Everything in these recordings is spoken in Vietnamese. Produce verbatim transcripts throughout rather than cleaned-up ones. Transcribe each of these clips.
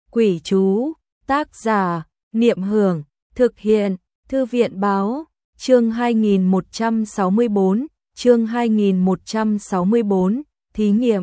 Quỷ chú, tác giả, Niệm Hưởng, thực hiện, Thư viện báo, chương hai nghìn một trăm sáu mươi bốn, chương hai nghìn một trăm sáu mươi bốn, thí nghiệm.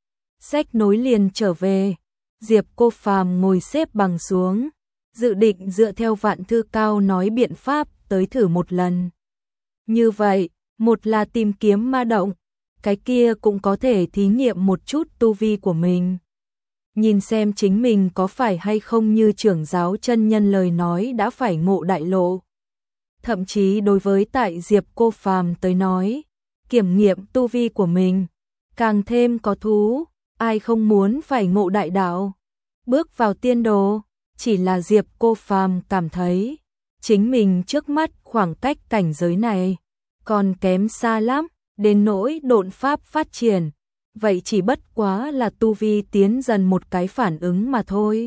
Sách nối liền trở về, Diệp Cô Phàm ngồi xếp bằng xuống, dự định dựa theo Vạn Thư Cao nói biện pháp tới thử một lần. Như vậy, một là tìm kiếm ma động, cái kia cũng có thể thí nghiệm một chút tu vi của mình. Nhìn xem chính mình có phải hay không như trưởng giáo chân nhân lời nói đã phải ngộ đại lộ. Thậm chí đối với tại Diệp Cô Phàm tới nói, kiểm nghiệm tu vi của mình, càng thêm có thú, ai không muốn phải ngộ đại đạo. Bước vào tiên đồ, chỉ là Diệp Cô Phàm cảm thấy, chính mình trước mắt khoảng cách cảnh giới này, còn kém xa lắm, đến nỗi độn pháp phát triển. Vậy chỉ bất quá là tu vi tiến dần một cái phản ứng mà thôi.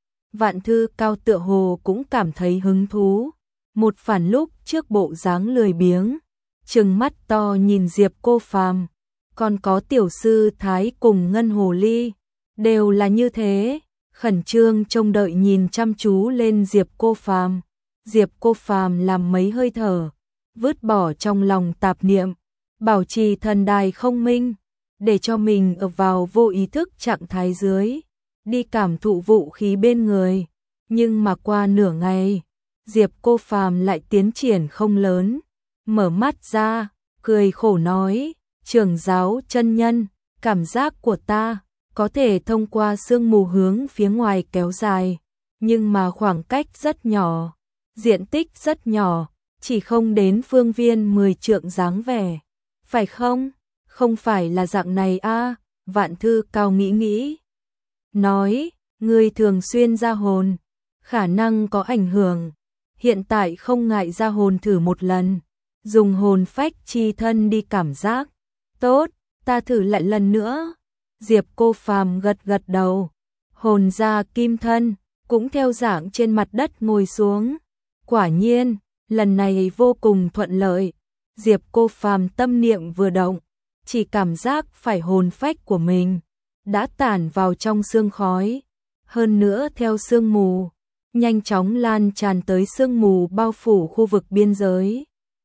Vạn Thư Cao tựa hồ cũng cảm thấy hứng thú, một phản lúc trước bộ dáng lười biếng, trừng mắt to nhìn Diệp Cô Phàm, còn có tiểu sư Thái cùng Ngân Hồ Ly, đều là như thế, khẩn trương trông đợi nhìn chăm chú lên Diệp Cô Phàm. Diệp Cô Phàm làm mấy hơi thở, vứt bỏ trong lòng tạp niệm, bảo trì thần đài không minh, để cho mình ở vào vô ý thức trạng thái dưới, đi cảm thụ vũ khí bên người. Nhưng mà qua nửa ngày, Diệp Cô Phàm lại tiến triển không lớn, mở mắt ra, cười khổ nói, trưởng giáo chân nhân, cảm giác của ta có thể thông qua sương mù hướng phía ngoài kéo dài, nhưng mà khoảng cách rất nhỏ, diện tích rất nhỏ, chỉ không đến phương viên mười trượng dáng vẻ, phải không? Không phải là dạng này a, à? Vạn Thư Cao nghĩ nghĩ, nói, ngươi thường xuyên ra hồn, khả năng có ảnh hưởng, hiện tại không ngại ra hồn thử một lần, dùng hồn phách chi thân đi cảm giác. Tốt, ta thử lại lần nữa. Diệp Cô Phàm gật gật đầu, hồn ra kim thân, cũng theo dạng trên mặt đất ngồi xuống. Quả nhiên, lần này vô cùng thuận lợi. Diệp Cô Phàm tâm niệm vừa động, chỉ cảm giác phải hồn phách của mình đã tản vào trong sương khói, hơn nữa theo sương mù, nhanh chóng lan tràn tới sương mù bao phủ khu vực biên giới.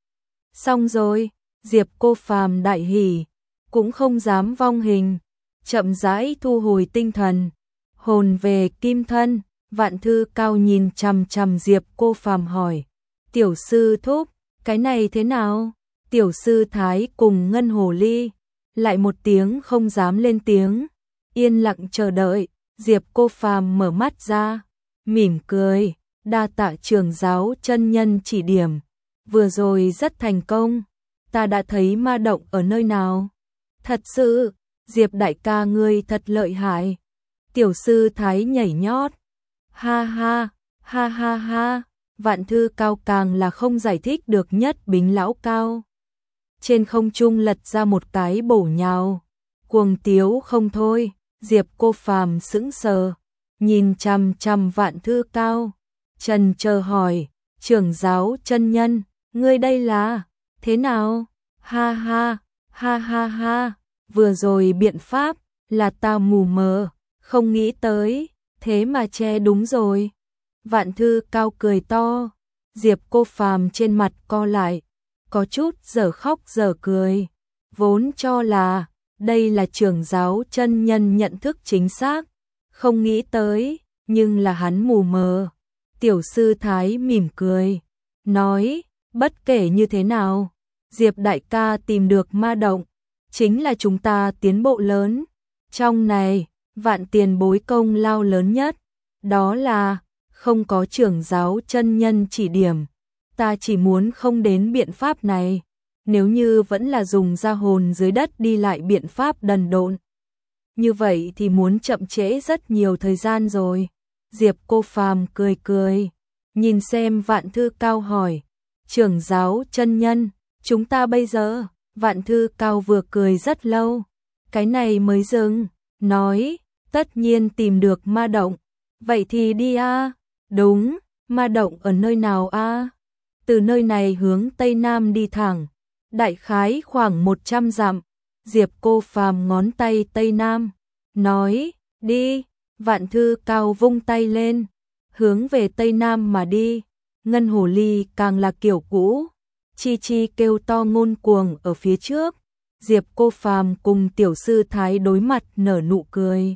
Xong rồi, Diệp Cô Phàm đại hỉ, cũng không dám vong hình, chậm rãi thu hồi tinh thần, hồn về kim thân. Vạn Thư Cao nhìn chằm chằm Diệp Cô Phàm hỏi, tiểu sư thúc, cái này thế nào? Tiểu sư Thái cùng Ngân Hồ Ly lại một tiếng không dám lên tiếng, yên lặng chờ đợi. Diệp Cô Phàm mở mắt ra, mỉm cười, đa tạ trưởng giáo chân nhân chỉ điểm, vừa rồi rất thành công, ta đã thấy ma động ở nơi nào. Thật sự, Diệp đại ca ngươi thật lợi hại. Tiểu sư Thái nhảy nhót, ha ha, ha ha ha. Vạn Thư Cao càng là không giải thích được nhất Bính lão cao. Trên không trung lật ra một cái bổ nhào, cuồng tiếu không thôi. Diệp Cô Phàm sững sờ, nhìn chằm chằm Vạn Thư Cao, trần chờ hỏi, trưởng giáo chân nhân, ngươi đây là thế nào? Ha ha, ha ha ha, vừa rồi biện pháp là ta mù mờ, không nghĩ tới, thế mà che đúng rồi. Vạn Thư Cao cười to, Diệp Cô Phàm trên mặt co lại, có chút dở khóc dở cười, vốn cho là đây là trưởng giáo chân nhân nhận thức chính xác, không nghĩ tới, nhưng là hắn mù mờ. Tiểu sư Thái mỉm cười, nói, bất kể như thế nào, Diệp đại ca tìm được ma động, chính là chúng ta tiến bộ lớn. Trong này, Vạn tiền bối công lao lớn nhất, đó là không có trưởng giáo chân nhân chỉ điểm, ta chỉ muốn không đến biện pháp này. Nếu như vẫn là dùng ra hồn dưới đất đi lại biện pháp đần độn, như vậy thì muốn chậm trễ rất nhiều thời gian rồi. Diệp Cô Phàm cười cười, nhìn xem Vạn Thư Cao hỏi, trưởng giáo chân nhân, chúng ta bây giờ? Vạn Thư Cao vừa cười rất lâu, cái này mới dừng, nói, tất nhiên tìm được ma động, vậy thì đi a. À? Đúng, ma động ở nơi nào a? À? Từ nơi này hướng tây nam đi thẳng, đại khái khoảng một trăm dặm. Diệp Cô Phàm ngón tay tây nam, nói, đi. Vạn Thư Cao vung tay lên, hướng về Tây Nam mà đi. Ngân hồ ly càng là kiểu cũ, chi chi kêu to ngôn cuồng ở phía trước. Diệp Cô Phàm cùng tiểu sư thái đối mặt nở nụ cười,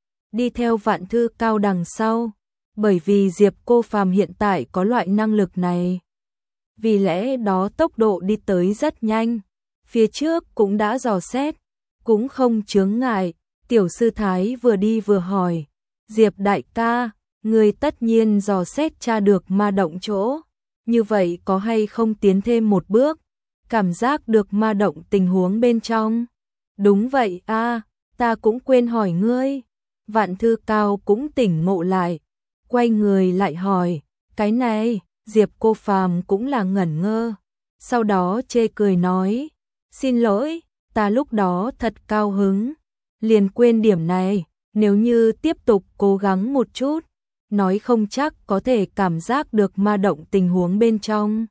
đi theo Vạn Thư Cao đằng sau, bởi vì Diệp Cô Phàm hiện tại có loại năng lực này. Vì lẽ đó tốc độ đi tới rất nhanh, phía trước cũng đã dò xét, cũng không chướng ngại. Tiểu sư thái vừa đi vừa hỏi, Diệp đại ca, người tất nhiên dò xét tra được ma động chỗ, như vậy có hay không tiến thêm một bước, cảm giác được ma động tình huống bên trong? Đúng vậy a, ta cũng quên hỏi ngươi. Vạn Thư Cao cũng tỉnh ngộ lại, quay người lại hỏi, cái này. Diệp Cô Phàm cũng là ngẩn ngơ, sau đó chê cười nói, xin lỗi, ta lúc đó thật cao hứng, liền quên điểm này, nếu như tiếp tục cố gắng một chút, nói không chắc có thể cảm giác được ma động tình huống bên trong.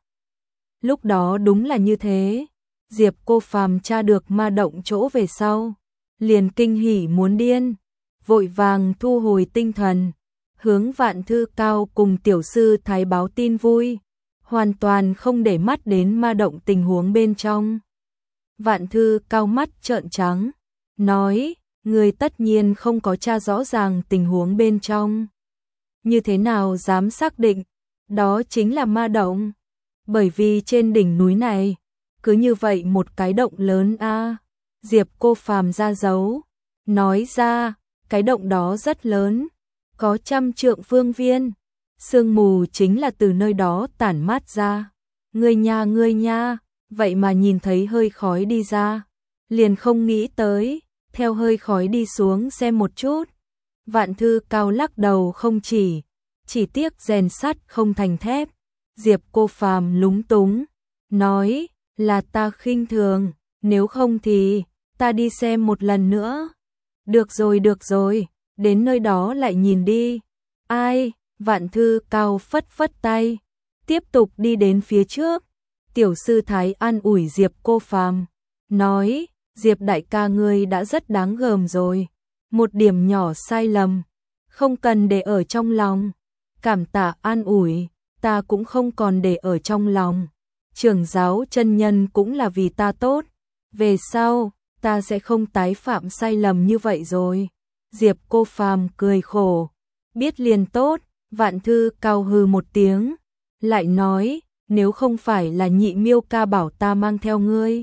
Lúc đó đúng là như thế, Diệp Cô Phàm tra được ma động chỗ về sau, liền kinh hỉ muốn điên, vội vàng thu hồi tinh thần, hướng Vạn Thư Cao cùng tiểu sư thái báo tin vui, hoàn toàn không để mắt đến ma động tình huống bên trong. Vạn Thư Cao mắt trợn trắng, nói, người tất nhiên không có tra rõ ràng tình huống bên trong. Như thế nào dám xác định, đó chính là ma động, bởi vì trên đỉnh núi này, cứ như vậy một cái động lớn a. Diệp Cô Phàm ra dấu, nói ra, cái động đó rất lớn, có trăm trượng phương viên, sương mù chính là từ nơi đó tản mát ra. Ngươi nha ngươi nha, vậy mà nhìn thấy hơi khói đi ra, liền không nghĩ tới, theo hơi khói đi xuống xem một chút. Vạn Thư Cao lắc đầu không chỉ, chỉ tiếc rèn sắt không thành thép. Diệp Cô Phàm lúng túng, nói, là ta khinh thường, nếu không thì, ta đi xem một lần nữa. Được rồi được rồi, đến nơi đó lại nhìn đi. Ai? Vạn Thư Cao phất phất tay, tiếp tục đi đến phía trước. Tiểu sư thái an ủi Diệp Cô Phàm, nói, Diệp đại ca ngươi đã rất đáng gờm rồi, một điểm nhỏ sai lầm, không cần để ở trong lòng. Cảm tạ an ủi, ta cũng không còn để ở trong lòng. Trưởng giáo chân nhân cũng là vì ta tốt, về sau, ta sẽ không tái phạm sai lầm như vậy rồi. Diệp Cô Phàm cười khổ, biết liền tốt. Vạn Thư Cao hừ một tiếng, lại nói, nếu không phải là Nhị Miêu ca bảo ta mang theo ngươi,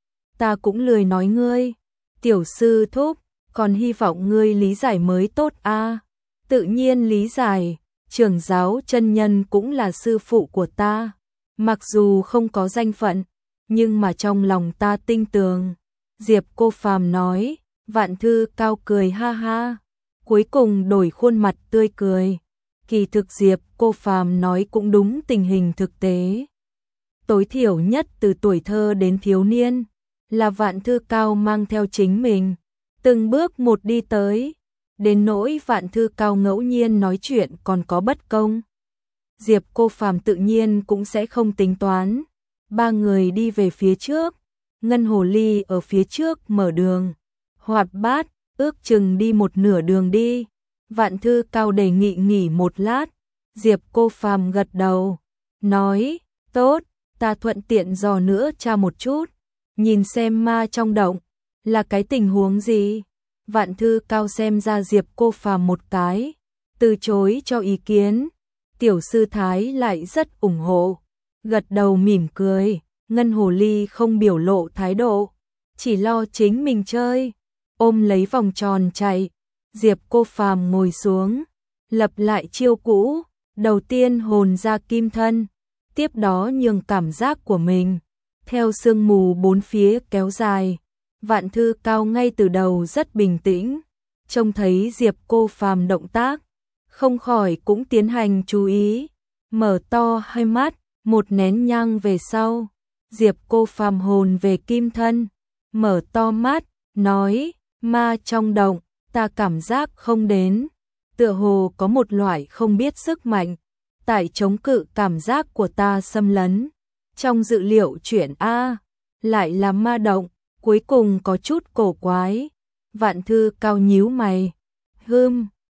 ta cũng lười nói ngươi. Tiểu sư thúc, còn hy vọng ngươi lý giải mới tốt a. Tự nhiên lý giải, trưởng giáo chân nhân cũng là sư phụ của ta, mặc dù không có danh phận, nhưng mà trong lòng ta tinh tường. Diệp Cô Phàm nói. Vạn Thư Cao cười ha ha, cuối cùng đổi khuôn mặt tươi cười. Kỳ thực Diệp Cô Phàm nói cũng đúng tình hình thực tế. Tối thiểu nhất từ tuổi thơ đến thiếu niên, là Vạn Thư Cao mang theo chính mình, từng bước một đi tới. Đến nỗi Vạn Thư Cao ngẫu nhiên nói chuyện còn có bất công, Diệp Cô Phàm tự nhiên cũng sẽ không tính toán. Ba người đi về phía trước, Ngân hồ ly ở phía trước mở đường, hoạt bát, ước chừng đi một nửa đường đi. Vạn Thư Cao đề nghị nghỉ một lát, Diệp Cô Phàm gật đầu, nói, tốt, ta thuận tiện dò nữa tra một chút, nhìn xem ma trong động, là cái tình huống gì. Vạn Thư Cao xem ra Diệp Cô Phàm một cái, từ chối cho ý kiến. Tiểu sư thái lại rất ủng hộ, gật đầu mỉm cười. Ngân hồ ly không biểu lộ thái độ, chỉ lo chính mình chơi, ôm lấy vòng tròn chạy. Diệp Cô Phàm ngồi xuống, lập lại chiêu cũ, đầu tiên hồn ra kim thân, tiếp đó nhường cảm giác của mình, theo sương mù bốn phía kéo dài. Vạn Thư Cao ngay từ đầu rất bình tĩnh, trông thấy Diệp Cô Phàm động tác, không khỏi cũng tiến hành chú ý, mở to hai mắt. Một nén nhang về sau, Diệp Cô Phàm hồn về kim thân, mở to mắt, nói, ma trong động, ta cảm giác không đến, tựa hồ có một loại không biết sức mạnh, tại chống cự cảm giác của ta xâm lấn. Trong dự liệu chuyện A, lại là ma động, cuối cùng có chút cổ quái. Vạn Thư Cao nhíu mày, hưm,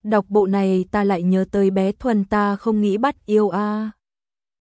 Đọc bộ này ta lại nhớ tới bé Thuần ta không nghĩ bắt yêu a.